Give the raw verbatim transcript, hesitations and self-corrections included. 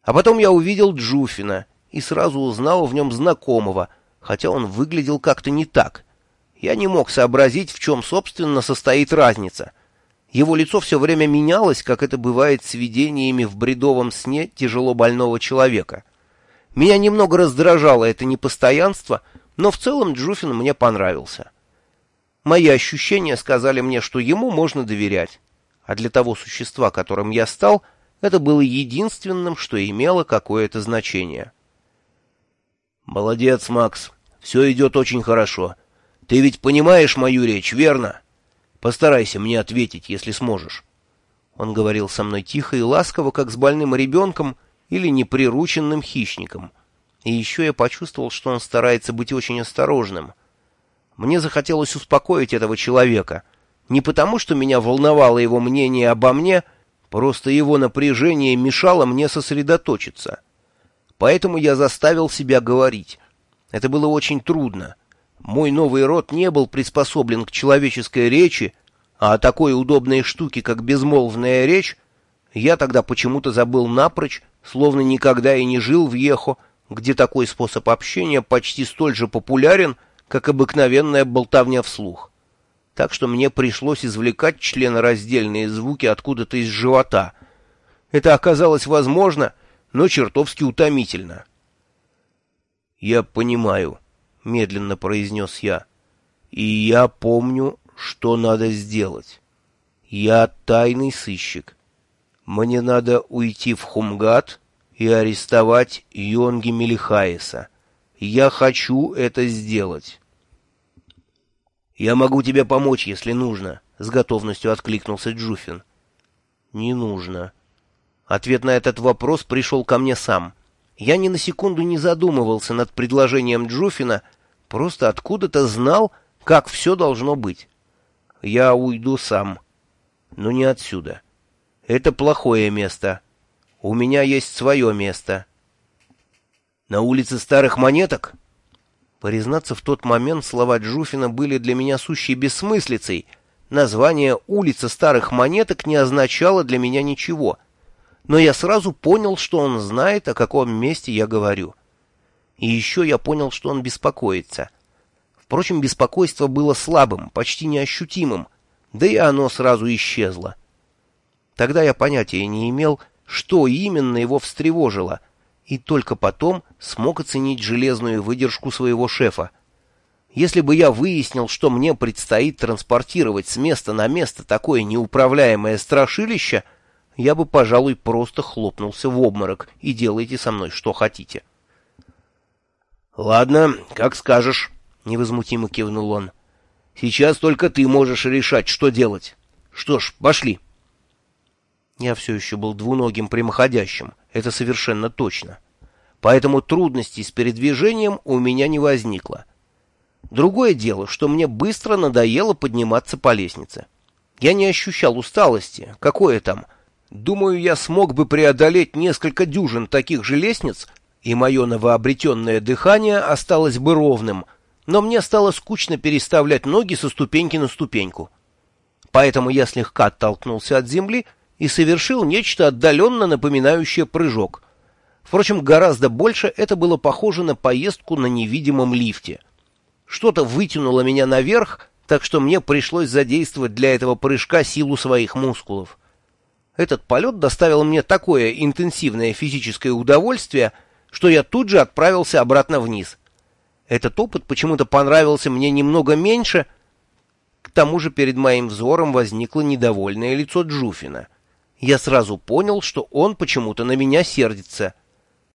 А потом я увидел Джуфина и сразу узнал в нем знакомого, хотя он выглядел как-то не так. Я не мог сообразить, в чем, собственно, состоит разница. Его лицо все время менялось, как это бывает с видениями в бредовом сне тяжело больного человека. Меня немного раздражало это непостоянство, но в целом Джуфин мне понравился. Мои ощущения сказали мне, что ему можно доверять, а для того существа, которым я стал, это было единственным, что имело какое-то значение. «Молодец, Макс, все идет очень хорошо. Ты ведь понимаешь мою речь, верно? Постарайся мне ответить, если сможешь». Он говорил со мной тихо и ласково, как с больным ребенком или неприрученным хищником. И еще я почувствовал, что он старается быть очень осторожным. Мне захотелось успокоить этого человека. Не потому, что меня волновало его мнение обо мне, просто его напряжение мешало мне сосредоточиться. Поэтому я заставил себя говорить. Это было очень трудно. Мой новый рот не был приспособлен к человеческой речи, а о такой удобной штуке, как безмолвная речь, я тогда почему-то забыл напрочь, словно никогда и не жил в Ехо, где такой способ общения почти столь же популярен, как обыкновенная болтовня вслух. Так что мне пришлось извлекать членораздельные звуки откуда-то из живота. Это оказалось возможно, но чертовски утомительно. «Я понимаю», — медленно произнес я, — «и я помню, что надо сделать. Я тайный сыщик. Мне надо уйти в Хумгат и арестовать Йонги Мелихаеса. Я хочу это сделать». «Я могу тебе помочь, если нужно», — с готовностью откликнулся Джуфин. «Не нужно». Ответ на этот вопрос пришел ко мне сам. Я ни на секунду не задумывался над предложением Джуфина, просто откуда-то знал, как все должно быть. Я уйду сам, но не отсюда. Это плохое место. У меня есть свое место. На улице Старых Монеток? Признаться, в тот момент слова Джуфина были для меня сущей бессмыслицей. Название «Улица Старых Монеток» не означало для меня ничего. Но я сразу понял, что он знает, о каком месте я говорю. И еще я понял, что он беспокоится. Впрочем, беспокойство было слабым, почти неощутимым, да и оно сразу исчезло. Тогда я понятия не имел, что именно его встревожило, и только потом смог оценить железную выдержку своего шефа. Если бы я выяснил, что мне предстоит транспортировать с места на место такое неуправляемое страшилище, я бы, пожалуй, просто хлопнулся в обморок и делайте со мной что хотите. — Ладно, как скажешь, — невозмутимо кивнул он. — Сейчас только ты можешь решать, что делать. Что ж, пошли. Я все еще был двуногим прямоходящим, это совершенно точно. Поэтому трудностей с передвижением у меня не возникло. Другое дело, что мне быстро надоело подниматься по лестнице. Я не ощущал усталости, какое там. Думаю, я смог бы преодолеть несколько дюжин таких же лестниц, и мое новообретенное дыхание осталось бы ровным, но мне стало скучно переставлять ноги со ступеньки на ступеньку. Поэтому я слегка оттолкнулся от земли и совершил нечто отдаленно напоминающее прыжок. Впрочем, гораздо больше это было похоже на поездку на невидимом лифте. Что-то вытянуло меня наверх, так что мне пришлось задействовать для этого прыжка силу своих мускулов. Этот полет доставил мне такое интенсивное физическое удовольствие, что я тут же отправился обратно вниз. Этот опыт почему-то понравился мне немного меньше. К тому же перед моим взором возникло недовольное лицо Джуфина. Я сразу понял, что он почему-то на меня сердится.